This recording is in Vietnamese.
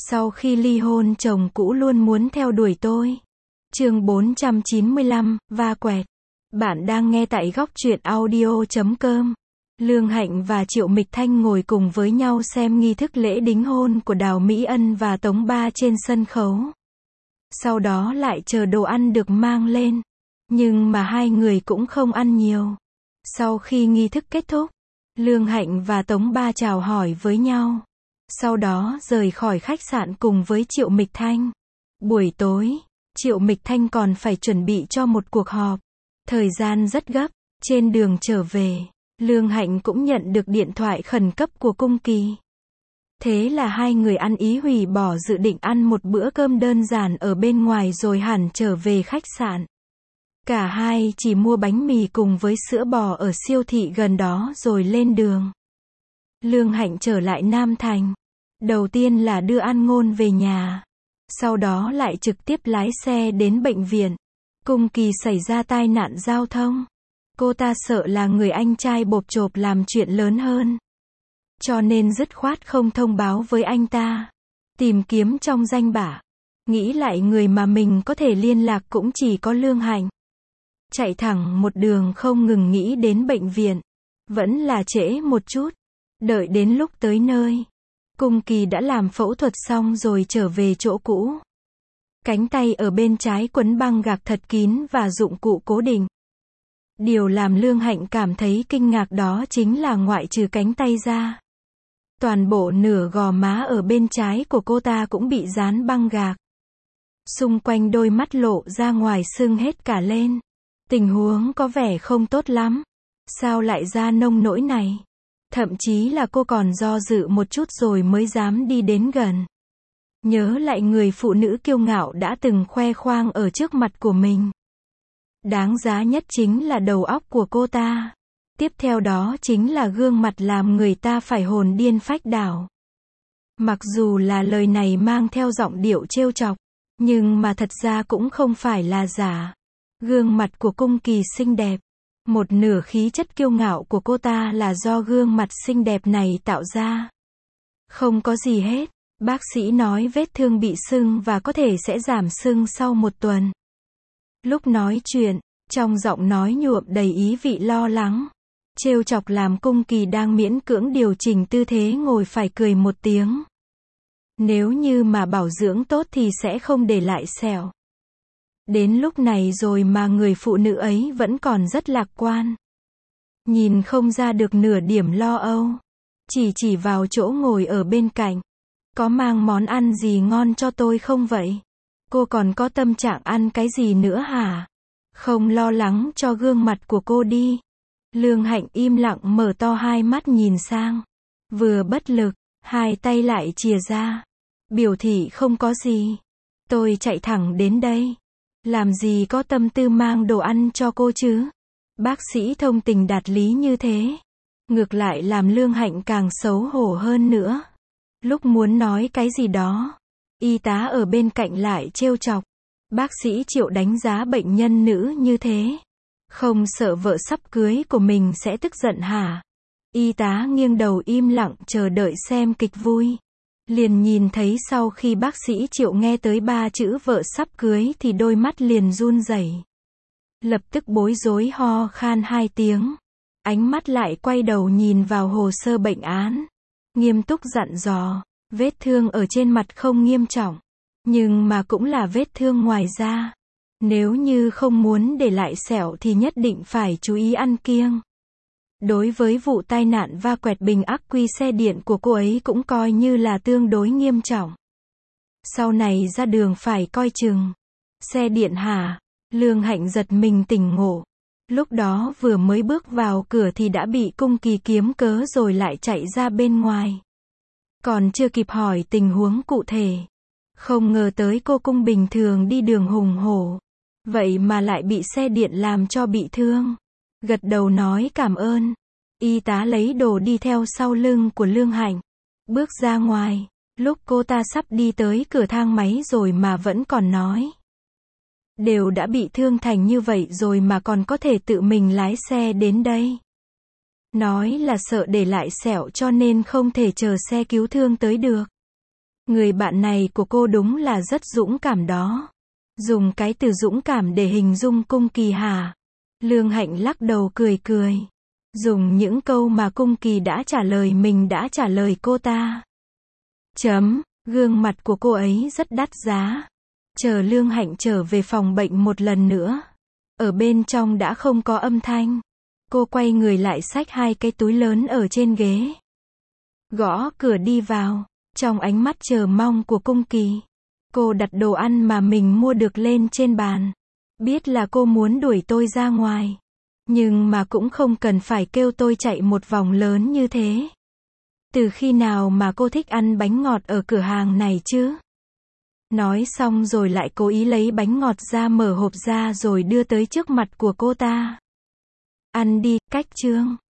Sau khi ly hôn chồng cũ luôn muốn theo đuổi tôi. Chương 495, va quẹt. Bạn đang nghe tại góc truyện audio.com. Lương Hạnh và Triệu Mịch Thanh ngồi cùng với nhau xem nghi thức lễ đính hôn của Đào Mỹ Ân và Tống Ba trên sân khấu. Sau đó lại chờ đồ ăn được mang lên. Nhưng mà hai người cũng không ăn nhiều. Sau khi nghi thức kết thúc, Lương Hạnh và Tống Ba chào hỏi với nhau. Sau đó rời khỏi khách sạn cùng với Triệu Mịch Thanh. Buổi tối, Triệu Mịch Thanh còn phải chuẩn bị cho một cuộc họp. Thời gian rất gấp. Trên đường trở về, Lương Hạnh cũng nhận được điện thoại khẩn cấp của Cung Kỳ. Thế là hai người ăn ý hủy bỏ dự định ăn một bữa cơm đơn giản ở bên ngoài rồi hẳn trở về khách sạn. Cả hai chỉ mua bánh mì cùng với sữa bò ở siêu thị gần đó rồi lên đường. Lương Hạnh trở lại Nam Thành. Đầu tiên là đưa An Ngôn về nhà. Sau đó lại trực tiếp lái xe đến bệnh viện. Cung Kỳ xảy ra tai nạn giao thông. Cô ta sợ là người anh trai bộp chộp làm chuyện lớn hơn. Cho nên dứt khoát không thông báo với anh ta. Tìm kiếm trong danh bạ. Nghĩ lại người mà mình có thể liên lạc cũng chỉ có Lương Hạnh. Chạy thẳng một đường không ngừng nghĩ đến bệnh viện. Vẫn là trễ một chút. Đợi đến lúc tới nơi, Cung Kỳ đã làm phẫu thuật xong rồi trở về chỗ cũ. Cánh tay ở bên trái quấn băng gạc thật kín và dụng cụ cố định. Điều làm Lương Hạnh cảm thấy kinh ngạc đó chính là ngoại trừ cánh tay ra, toàn bộ nửa gò má ở bên trái của cô ta cũng bị dán băng gạc. Xung quanh đôi mắt lộ ra ngoài sưng hết cả lên. Tình huống có vẻ không tốt lắm. Sao lại ra nông nỗi này? Thậm chí là cô còn do dự một chút rồi mới dám đi đến gần. Nhớ lại người phụ nữ kiêu ngạo đã từng khoe khoang ở trước mặt của mình. Đáng giá nhất chính là đầu óc của cô ta. Tiếp theo đó chính là gương mặt làm người ta phải hồn điên phách đảo. Mặc dù là lời này mang theo giọng điệu trêu chọc, nhưng mà thật ra cũng không phải là giả. Gương mặt của Cung Kỳ xinh đẹp. Một nửa khí chất kiêu ngạo của cô ta là do gương mặt xinh đẹp này tạo ra. Không có gì hết. Bác sĩ nói vết thương bị sưng và có thể sẽ giảm sưng sau một tuần. Lúc nói chuyện, trong giọng nói nhuộm đầy ý vị lo lắng. Trêu chọc làm Cung Kỳ đang miễn cưỡng điều chỉnh tư thế ngồi phải cười một tiếng. Nếu như mà bảo dưỡng tốt thì sẽ không để lại sẹo. Đến lúc này rồi mà người phụ nữ ấy vẫn còn rất lạc quan. Nhìn không ra được nửa điểm lo âu. Chỉ vào chỗ ngồi ở bên cạnh. Có mang món ăn gì ngon cho tôi không vậy? Cô còn có tâm trạng ăn cái gì nữa hả? Không lo lắng cho gương mặt của cô đi. Lương Hạnh im lặng mở to hai mắt nhìn sang. Vừa bất lực, hai tay lại chìa ra. Biểu thị không có gì. Tôi chạy thẳng đến đây. Làm gì có tâm tư mang đồ ăn cho cô chứ? Bác sĩ thông tình đạt lý như thế. Ngược lại làm Lương Hạnh càng xấu hổ hơn nữa. Lúc muốn nói cái gì đó, y tá ở bên cạnh lại trêu chọc. Bác sĩ Triệu đánh giá bệnh nhân nữ như thế. Không sợ vợ sắp cưới của mình sẽ tức giận hả? Y tá nghiêng đầu im lặng chờ đợi xem kịch vui. Liền nhìn thấy sau khi bác sĩ Triệu nghe tới 3 chữ vợ sắp cưới thì đôi mắt liền run rẩy. Lập tức bối rối ho khan 2 tiếng. Ánh mắt lại quay đầu nhìn vào hồ sơ bệnh án. Nghiêm túc dặn dò, vết thương ở trên mặt không nghiêm trọng. Nhưng mà cũng là vết thương ngoài da. Nếu như không muốn để lại sẹo thì nhất định phải chú ý ăn kiêng. Đối với vụ tai nạn va quẹt bình ắc quy xe điện của cô ấy cũng coi như là tương đối nghiêm trọng. Sau này ra đường phải coi chừng. Xe điện hả? Lương Hạnh giật mình tỉnh ngộ. Lúc đó vừa mới bước vào cửa thì đã bị Cung Kỳ kiếm cớ rồi lại chạy ra bên ngoài. Còn chưa kịp hỏi tình huống cụ thể. Không ngờ tới cô Cung bình thường đi đường hùng hổ. Vậy mà lại bị xe điện làm cho bị thương. Gật đầu nói cảm ơn. Y tá lấy đồ đi theo sau lưng của Lương Hạnh. Bước ra ngoài. Lúc cô ta sắp đi tới cửa thang máy rồi mà vẫn còn nói. Đều đã bị thương thành như vậy rồi mà còn có thể tự mình lái xe đến đây. Nói là sợ để lại sẹo cho nên không thể chờ xe cứu thương tới được. Người bạn này của cô đúng là rất dũng cảm đó. Dùng cái từ dũng cảm để hình dung Cung Kỳ hả? Lương Hạnh lắc đầu cười cười. Dùng những câu mà Cung Kỳ đã trả lời mình đã trả lời cô ta. Gương mặt của cô ấy rất đắt giá. Chờ Lương Hạnh trở về phòng bệnh một lần nữa. Ở bên trong đã không có âm thanh. Cô quay người lại xách 2 cái túi lớn ở trên ghế. Gõ cửa đi vào. Trong ánh mắt chờ mong của Cung Kỳ, cô đặt đồ ăn mà mình mua được lên trên bàn. Biết là cô muốn đuổi tôi ra ngoài. Nhưng mà cũng không cần phải kêu tôi chạy một vòng lớn như thế. Từ khi nào mà cô thích ăn bánh ngọt ở cửa hàng này chứ? Nói xong rồi lại cố ý lấy bánh ngọt ra, mở hộp ra rồi đưa tới trước mặt của cô ta. Ăn đi, Cách Trương.